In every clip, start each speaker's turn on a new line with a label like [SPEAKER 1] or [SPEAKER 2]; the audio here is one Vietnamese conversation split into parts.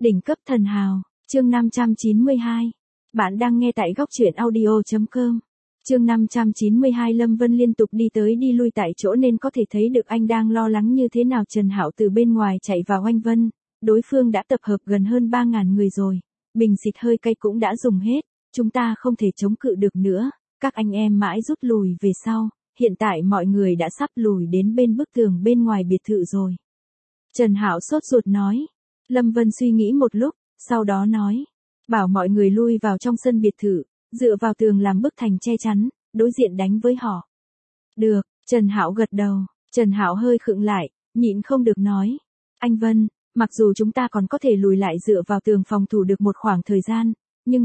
[SPEAKER 1] Đỉnh cấp thần hào, chương 592. Bạn đang nghe tại góc truyện audio.com. Chương 592. Lâm Vân liên tục đi tới đi lui tại chỗ nên có thể thấy được anh đang lo lắng như thế nào. Trần Hạo từ bên ngoài chạy vào Oanh Vân, đối phương đã tập hợp gần hơn 3.000 người rồi, bình xịt hơi cay cũng đã dùng hết, chúng ta không thể chống cự được nữa, các anh em mãi rút lùi về sau, hiện tại mọi người đã sắp lùi đến bên bức tường bên ngoài biệt thự rồi. Trần Hạo sốt ruột nói. Lâm Vân suy nghĩ một lúc, sau đó nói, bảo mọi người lui vào trong sân biệt thự, dựa vào tường làm bức thành che chắn, đối diện đánh với họ. Được, Trần Hạo gật đầu. Trần Hạo hơi khựng lại, nhịn không được nói, anh Vân, mặc dù chúng ta còn có thể lùi lại dựa vào tường phòng thủ được một khoảng thời gian,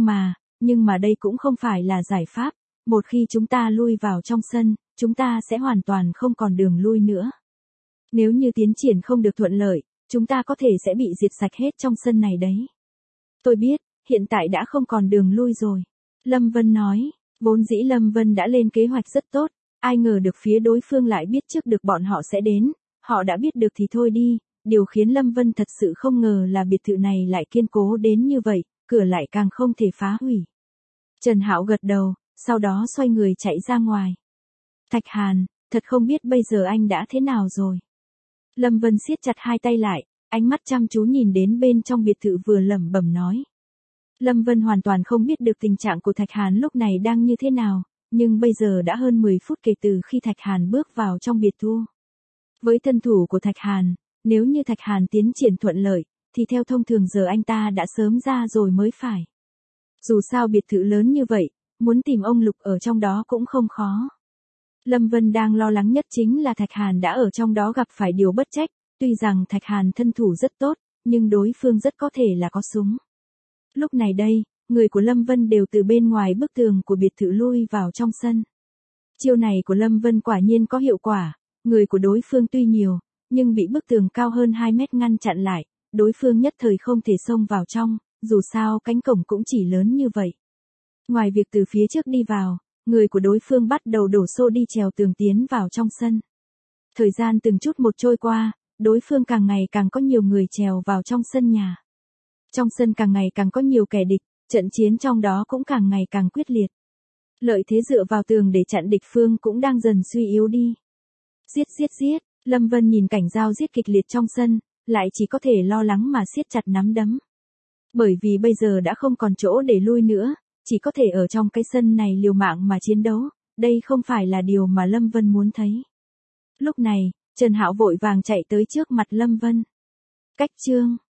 [SPEAKER 1] nhưng mà đây cũng không phải là giải pháp, một khi chúng ta lui vào trong sân, chúng ta sẽ hoàn toàn không còn đường lui nữa. Nếu như tiến triển không được thuận lợi, chúng ta có thể sẽ bị diệt sạch hết trong sân này đấy. Tôi biết, hiện tại đã không còn đường lui rồi. Lâm Vân nói, vốn dĩ Lâm Vân đã lên kế hoạch rất tốt, ai ngờ được phía đối phương lại biết trước được bọn họ sẽ đến, họ đã biết được thì thôi đi, điều khiến Lâm Vân thật sự không ngờ là biệt thự này lại kiên cố đến như vậy, cửa lại càng không thể phá hủy. Trần Hạo gật đầu, sau đó xoay người chạy ra ngoài. Thạch Hàn, thật không biết bây giờ anh đã thế nào rồi. Lâm Vân siết chặt hai tay lại, ánh mắt chăm chú nhìn đến bên trong biệt thự vừa lẩm bẩm nói. Lâm Vân hoàn toàn không biết được tình trạng của Thạch Hàn lúc này đang như thế nào, nhưng bây giờ đã hơn 10 phút kể từ khi Thạch Hàn bước vào trong biệt thự. Với thân thủ của Thạch Hàn, nếu như Thạch Hàn tiến triển thuận lợi, thì theo thông thường giờ anh ta đã sớm ra rồi mới phải. Dù sao biệt thự lớn như vậy, muốn tìm ông Lục ở trong đó cũng không khó. Lâm Vân đang lo lắng nhất chính là Thạch Hàn đã ở trong đó gặp phải điều bất trách, tuy rằng Thạch Hàn thân thủ rất tốt, nhưng đối phương rất có thể là có súng. Lúc này đây, người của Lâm Vân đều từ bên ngoài bức tường của biệt thự lui vào trong sân. Chiêu này của Lâm Vân quả nhiên có hiệu quả, người của đối phương tuy nhiều, nhưng bị bức tường cao hơn 2 mét ngăn chặn lại, đối phương nhất thời không thể xông vào trong, dù sao cánh cổng cũng chỉ lớn như vậy. Ngoài việc từ phía trước đi vào, người của đối phương bắt đầu đổ xô đi trèo tường tiến vào trong sân. Thời gian từng chút một trôi qua, đối phương càng ngày càng có nhiều người trèo vào trong sân nhà. Trong sân càng ngày càng có nhiều kẻ địch, trận chiến trong đó cũng càng ngày càng quyết liệt. Lợi thế dựa vào tường để chặn địch phương cũng đang dần suy yếu đi. Giết, Lâm Vân nhìn cảnh giao giết kịch liệt trong sân, lại chỉ có thể lo lắng mà siết chặt nắm đấm. Bởi vì bây giờ đã không còn chỗ để lui nữa, chỉ có thể ở trong cái sân này liều mạng mà chiến đấu, đây không phải là điều mà Lâm Vân muốn thấy. Lúc này, Trần Hạo vội vàng chạy tới trước mặt Lâm Vân. Cách chương